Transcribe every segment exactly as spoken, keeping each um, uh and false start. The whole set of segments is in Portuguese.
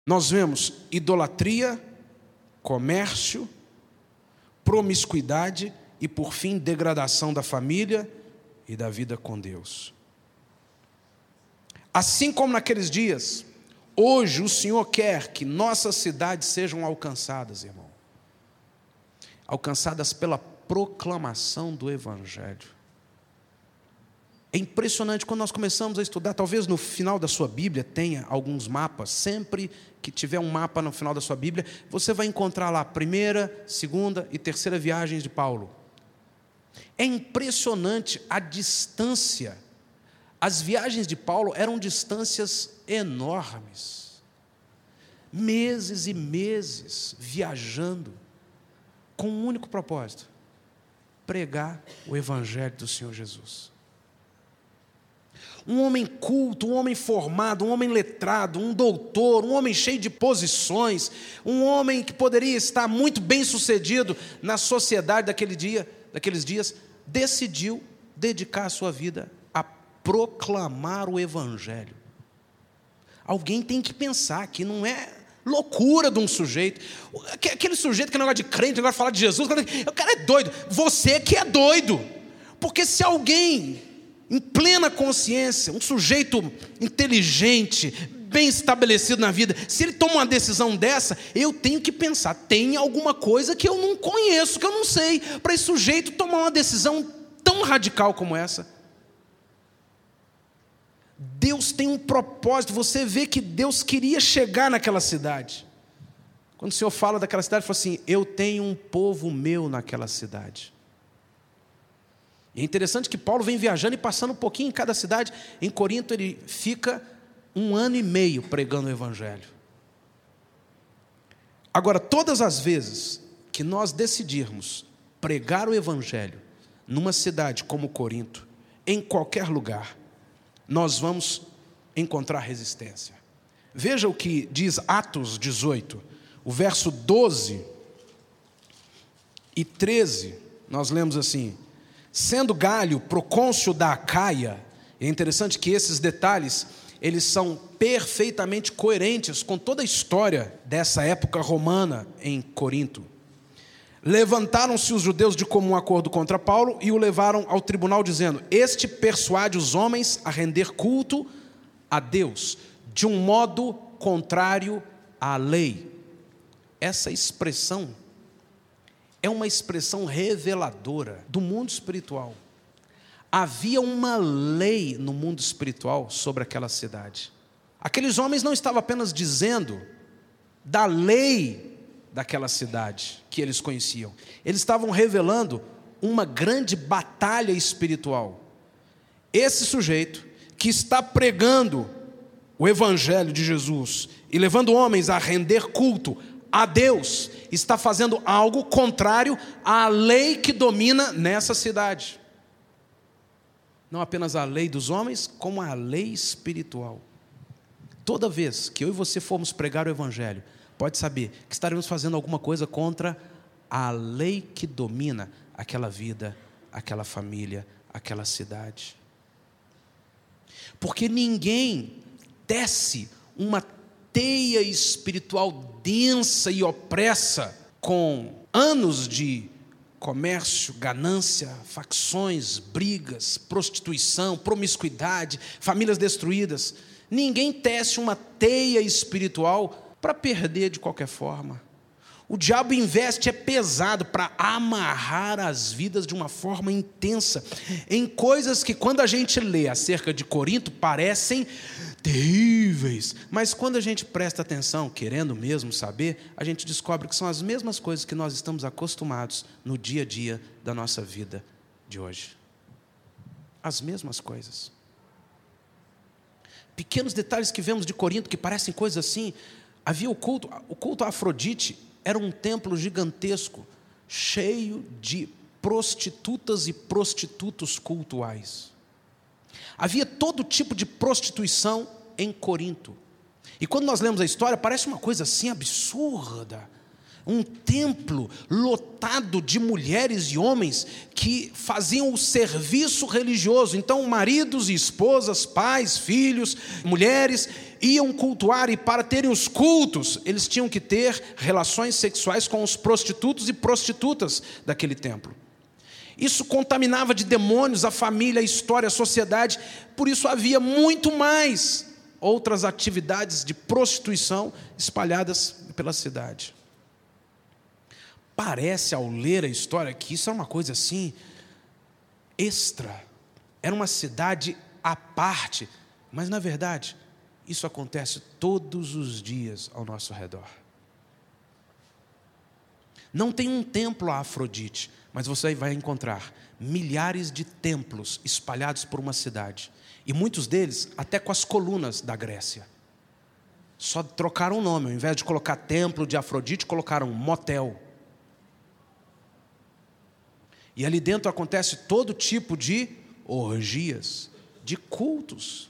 nós vemos idolatria, comércio, promiscuidade e, por fim, degradação da família e da vida com Deus. Assim como naqueles dias, hoje o Senhor quer que nossas cidades sejam alcançadas, irmão. Alcançadas pela proclamação do Evangelho. É impressionante quando nós começamos a estudar, talvez no final da sua Bíblia tenha alguns mapas. Sempre que tiver um mapa no final da sua Bíblia, você vai encontrar lá a primeira, segunda e terceira viagens de Paulo. É impressionante a distância. As viagens de Paulo eram distâncias enormes. Meses e meses viajando com um único propósito: pregar o Evangelho do Senhor Jesus. Um homem culto, um homem formado, um homem letrado, um doutor, um homem cheio de posições, um homem que poderia estar muito bem sucedido na sociedade daquele dia, daqueles dias, decidiu dedicar a sua vida a proclamar o Evangelho. Alguém tem que pensar que não é loucura de um sujeito. Aquele sujeito que é negócio de crente, negócio de falar de Jesus, o cara é doido. Você que é doido. Porque se alguém em plena consciência, um sujeito inteligente, bem estabelecido na vida, se ele toma uma decisão dessa, eu tenho que pensar, tem alguma coisa que eu não conheço, que eu não sei, para esse sujeito tomar uma decisão tão radical como essa. Deus tem um propósito. Você vê que Deus queria chegar naquela cidade. Quando o Senhor fala daquela cidade, ele fala assim: eu tenho um povo meu naquela cidade. E é interessante que Paulo vem viajando e passando um pouquinho em cada cidade. Em Corinto ele fica um ano e meio pregando o Evangelho. Agora, todas as vezes que nós decidirmos pregar o Evangelho numa cidade como Corinto, em qualquer lugar, nós vamos encontrar resistência. Veja o que diz Atos dezoito, o verso doze e treze, nós lemos assim: sendo Galho procônsul da Acaia. É interessante que esses detalhes, eles são perfeitamente coerentes com toda a história dessa época romana em Corinto. Levantaram-se os judeus de comum acordo contra Paulo e o levaram ao tribunal, dizendo: este persuade os homens a render culto a Deus, de um modo contrário à lei. Essa expressão é uma expressão reveladora do mundo espiritual. Havia uma lei no mundo espiritual sobre aquela cidade. Aqueles homens não estavam apenas dizendo da lei daquela cidade que eles conheciam. Eles estavam revelando uma grande batalha espiritual. Esse sujeito que está pregando o Evangelho de Jesus e levando homens a render culto a Deus, está fazendo algo contrário à lei que domina nessa cidade. Não apenas a lei dos homens, como a lei espiritual. Toda vez que eu e você formos pregar o Evangelho, pode saber que estaremos fazendo alguma coisa contra a lei que domina aquela vida, aquela família, aquela cidade. Porque ninguém tece uma teia espiritual densa e opressa com anos de comércio, ganância, facções, brigas, prostituição, promiscuidade, famílias destruídas. Ninguém tece uma teia espiritual para perder de qualquer forma. O diabo investe é pesado para amarrar as vidas de uma forma intensa em coisas que, quando a gente lê acerca de Corinto, parecem terríveis, mas quando a gente presta atenção, querendo mesmo saber, a gente descobre que são as mesmas coisas que nós estamos acostumados no dia a dia da nossa vida de hoje. As mesmas coisas. Pequenos detalhes que vemos de Corinto que parecem coisas assim. Havia o culto, o culto a Afrodite era um templo gigantesco, cheio de prostitutas e prostitutos cultuais. Havia todo tipo de prostituição em Corinto. E quando nós lemos a história, parece uma coisa assim absurda. Um templo lotado de mulheres e homens que faziam o serviço religioso. Então, maridos e esposas, pais, filhos, mulheres, iam cultuar, e para terem os cultos, eles tinham que ter relações sexuais com os prostitutos e prostitutas daquele templo. Isso contaminava de demônios a família, a história, a sociedade. Por isso havia muito mais outras atividades de prostituição espalhadas pela cidade. Parece, ao ler a história, que isso é uma coisa assim, extra. Era uma cidade à parte. Mas, na verdade, isso acontece todos os dias ao nosso redor. Não tem um templo a Afrodite, mas você vai encontrar milhares de templos espalhados por uma cidade. E muitos deles até com as colunas da Grécia. Só trocaram o nome. Ao invés de colocar templo de Afrodite, colocaram motel. E ali dentro acontece todo tipo de orgias, de cultos.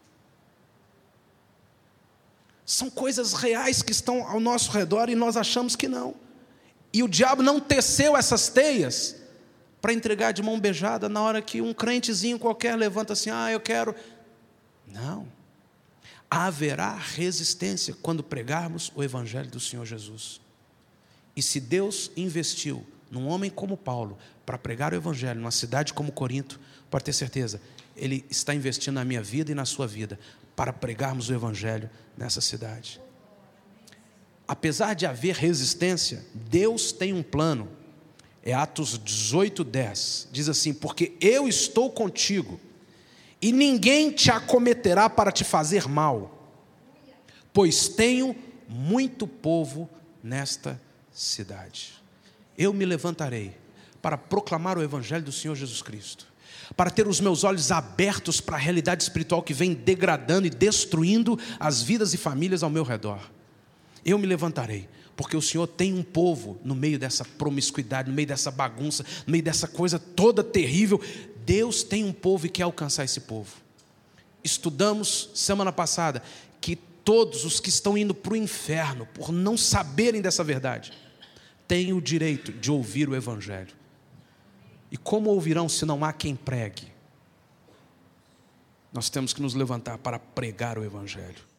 São coisas reais que estão ao nosso redor e nós achamos que não. E o diabo não teceu essas teias para entregar de mão beijada na hora que um crentezinho qualquer levanta assim, ah, eu quero. Não. Haverá resistência quando pregarmos o Evangelho do Senhor Jesus. E se Deus investiu num homem como Paulo para pregar o Evangelho numa cidade como Corinto, pode ter certeza, Ele está investindo na minha vida e na sua vida para pregarmos o Evangelho nessa cidade. Apesar de haver resistência, Deus tem um plano. É Atos dezoito, dez. Diz assim, porque eu estou contigo, e ninguém te acometerá para te fazer mal, pois tenho muito povo nesta cidade. Eu me levantarei para proclamar o Evangelho do Senhor Jesus Cristo, para ter os meus olhos abertos para a realidade espiritual que vem degradando e destruindo as vidas e famílias ao meu redor. Eu me levantarei, porque o Senhor tem um povo no meio dessa promiscuidade, no meio dessa bagunça, no meio dessa coisa toda terrível. Deus tem um povo e quer alcançar esse povo. Estudamos semana passada que todos os que estão indo para o inferno por não saberem dessa verdade têm o direito de ouvir o Evangelho. E como ouvirão se não há quem pregue? Nós temos que nos levantar para pregar o Evangelho.